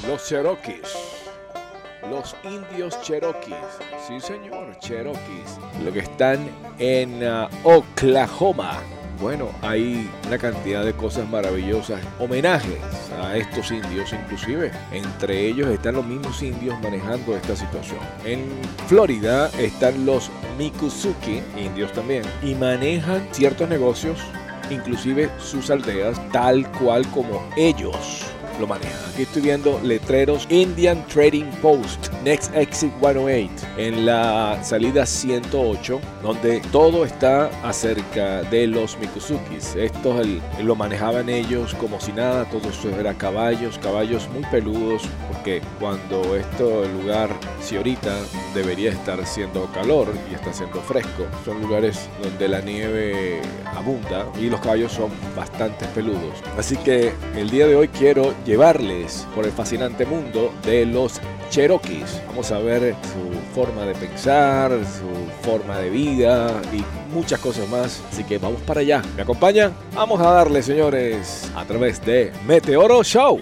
Los Cherokees. Los indios Cherokees. Sí, señor, Cherokees. Lo que están en Oklahoma. Bueno, hay una cantidad de cosas maravillosas, homenajes a estos indios inclusive. Entre ellos están los mismos indios manejando esta situación. En Florida están los Miccosukee, indios también, y manejan ciertos negocios, inclusive sus aldeas, tal cual como ellos lo manejan. Aquí estoy viendo letreros: Indian Trading Post, Next Exit 108, en la salida 108, donde todo está acerca de los Miccosukees. Estos lo manejaban ellos como si nada, todo eso era caballos muy peludos, porque cuando el lugar, si ahorita debería estar haciendo calor y está haciendo fresco, son lugares donde la nieve abunda y los caballos son bastante peludos. Así que el día de hoy quiero llevarles por el fascinante mundo de los Cherokees. Vamos a ver su forma de pensar, su forma de vida y muchas cosas más. Así que vamos para allá. ¿Me acompañan? Vamos a darle, señores, a través de Meteoro Show.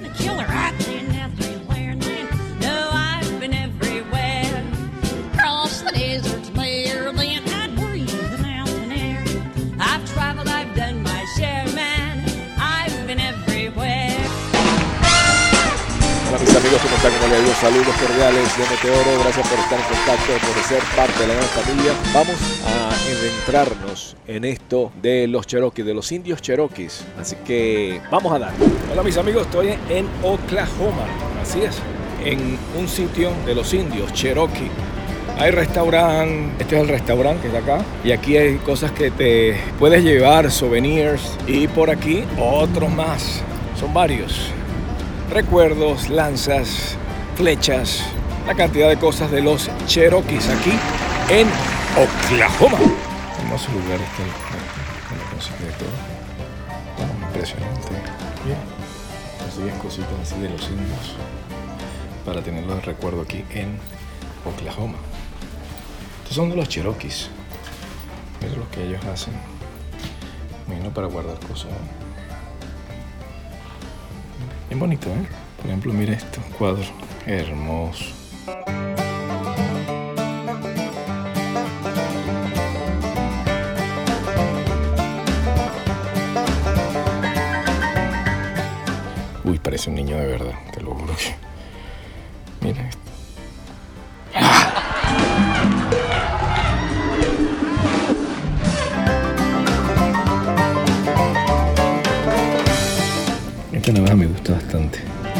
Mis amigos, ¿cómo están? ¿Cómo les digo? Saludos cordiales de Meteoro. Gracias por estar en contacto, por ser parte de la gran familia. Vamos a adentrarnos en esto de los Cherokees, de los indios Cherokees. Así que vamos a dar. Hola mis amigos, estoy en Oklahoma. Así es, en un sitio de los indios Cherokee. Hay restaurante, este es el restaurante que está acá, y aquí hay cosas que te puedes llevar, souvenirs, y por aquí otros más. Son varios. Recuerdos, lanzas, flechas, la cantidad de cosas de los Cherokees aquí en Oklahoma. Hermoso lugar este, con la música de todo. Wow, impresionante. Bien, así es, cositas así de los indios para tenerlos de recuerdo aquí en Oklahoma. Estos son de los Cherokees. Miren lo que ellos hacen. Bueno, para guardar cosas. Bien bonito, ¿eh? Por ejemplo, mira esto, cuadro hermoso. Uy, parece un niño de verdad, te lo juro que... Mira esto. Esta navaja me gusta bastante.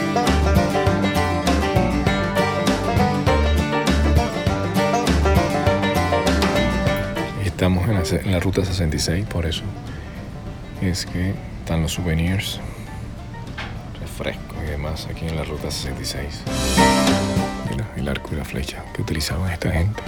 Estamos en la ruta 66, por eso es que están los souvenirs, refrescos y demás aquí en la ruta 66. Mira el arco y la flecha que utilizaban esta gente.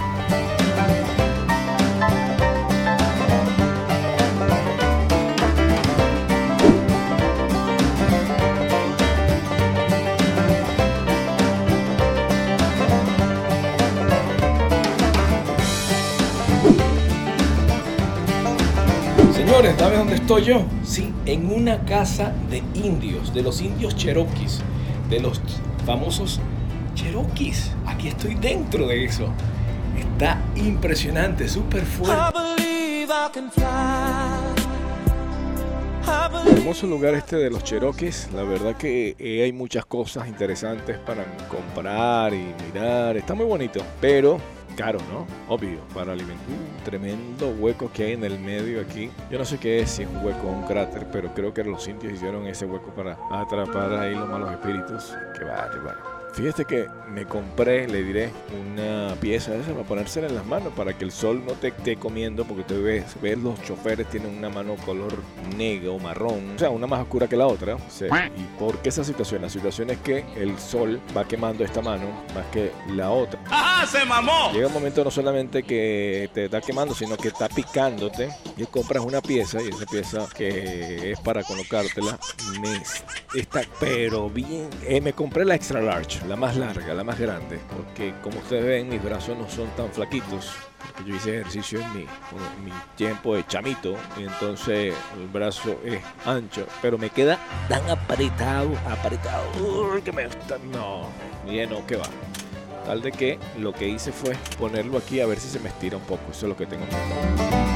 Señores, ¿sabes dónde estoy yo? Sí, en una casa de indios, de los indios Cherokees, de los famosos Cherokees. Aquí estoy dentro de eso. Está impresionante, súper fuerte. Hermoso lugar este de los Cherokees. La verdad que hay muchas cosas interesantes para comprar y mirar. Está muy bonito, pero caro, ¿no? Obvio, para alimentar. Tremendo hueco que hay en el medio aquí. Yo no sé qué es, si es un hueco o un cráter, pero creo que los indios hicieron ese hueco para atrapar ahí los malos espíritus. Qué bárbaro. Fíjate que me compré, le diré, una pieza esa para ponérsela en las manos para que el sol no te esté comiendo, porque te ves los choferes tienen una mano color negro o marrón, o sea, una más oscura que la otra. O sea, ¿y por qué esa situación? La situación es que el sol va quemando esta mano más que la otra. ¡Ajá, se mamó! Llega un momento no solamente que te está quemando, sino que está picándote, y compras una pieza, y esa pieza que es para colocártela, está pero bien. Me compré la extra large. Stretch, la más larga, la más grande, porque como ustedes ven mis brazos no son tan flaquitos, porque yo hice ejercicio en mi tiempo de chamito y entonces el brazo es ancho, pero me queda tan apretado, uy, que me gusta, no, lleno, que va. Tal de que lo que hice fue ponerlo aquí a ver si se me estira un poco, eso es lo que tengo montado.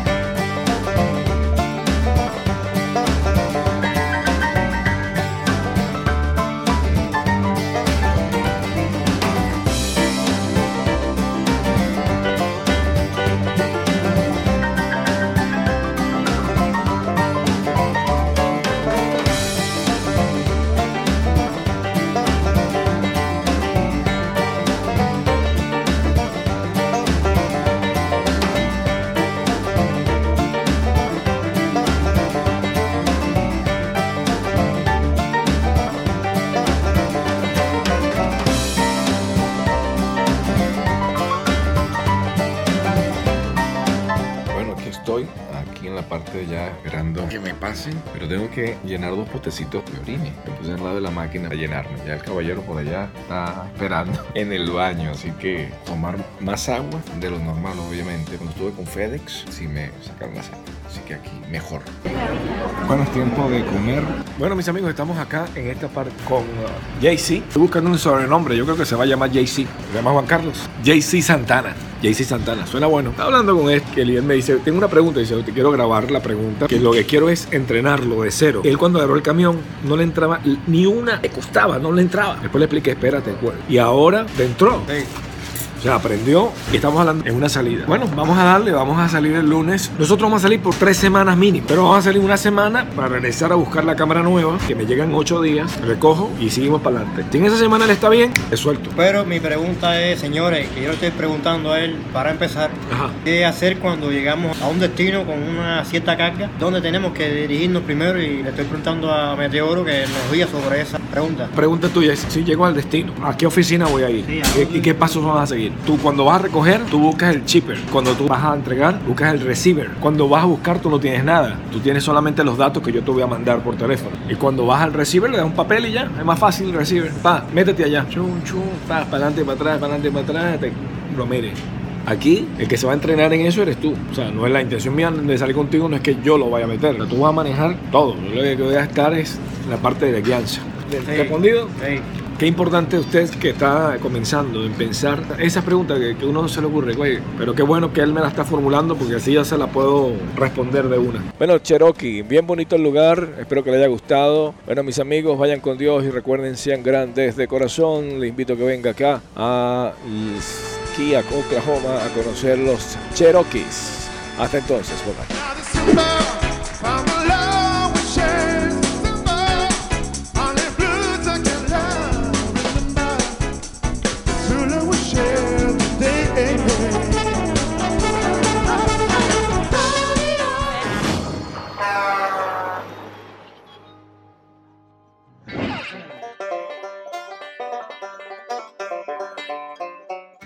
Estoy aquí en la parte ya esperando que me pasen, pero tengo que llenar 2 potecitos de orine. Me puse al lado de la máquina a llenarme. Ya el caballero por allá está esperando en el baño, así que tomar más agua de lo normal, obviamente. Cuando estuve con FedEx, sí me sacaron la sangre, así que aquí mejor. Bueno, es tiempo de comer. Bueno, mis amigos, estamos acá en esta parte con JC. Estoy buscando un sobrenombre, yo creo que se va a llamar JC. Se llama Juan Carlos. JC Santana. JC Santana, suena bueno. Estaba hablando con él, que él me dice, tengo una pregunta, dice, te quiero grabar la pregunta, que lo que quiero es entrenarlo de cero. Él cuando agarró el camión, no le entraba ni una, le costaba, no le entraba. Después le expliqué, espérate, y ahora te entró. Sí. O sea, aprendió y estamos hablando en una salida. Bueno, vamos a darle, vamos a salir el lunes. Nosotros vamos a salir por 3 semanas mínimo, pero vamos a salir una semana para regresar a buscar la cámara nueva, que me llegan 8 días, recojo y seguimos para adelante. Si en esa semana le está bien, le suelto. Pero mi pregunta es, señores, que yo le estoy preguntando a él, para empezar, ¿qué hacer cuando llegamos a un destino con una cierta carga? ¿Dónde tenemos que dirigirnos primero? Y le estoy preguntando a Meteoro que nos diga sobre esa pregunta. Pregunta tuya es, si llego al destino, ¿a qué oficina voy a ir? Sí, ¿Y qué pasos vamos a seguir? Tú cuando vas a recoger, tú buscas el shipper. Cuando tú vas a entregar, buscas el receiver. Cuando vas a buscar, tú no tienes nada. Tú tienes solamente los datos que yo te voy a mandar por teléfono. Y cuando vas al receiver, le das un papel y ya. Es más fácil el receiver. Métete allá. Chum, chum, para adelante, para atrás, para adelante, para atrás. Lo mire. Aquí, el que se va a entrenar en eso eres tú. O sea, no es la intención mía de salir contigo, no es que yo lo vaya a meter. Tú vas a manejar todo. Yo lo que voy a estar es la parte de guianza. ¿Respondido? Sí. Qué importante usted que está comenzando en pensar esas preguntas que uno no se le ocurre, güey. Pero qué bueno que él me la está formulando porque así ya se la puedo responder de una. Bueno, Cherokee, bien bonito el lugar. Espero que le haya gustado. Bueno, mis amigos, vayan con Dios y recuerden, sean grandes de corazón. Les invito a que venga acá a Kia, Oklahoma, a conocer los Cherokees. Hasta entonces, bye.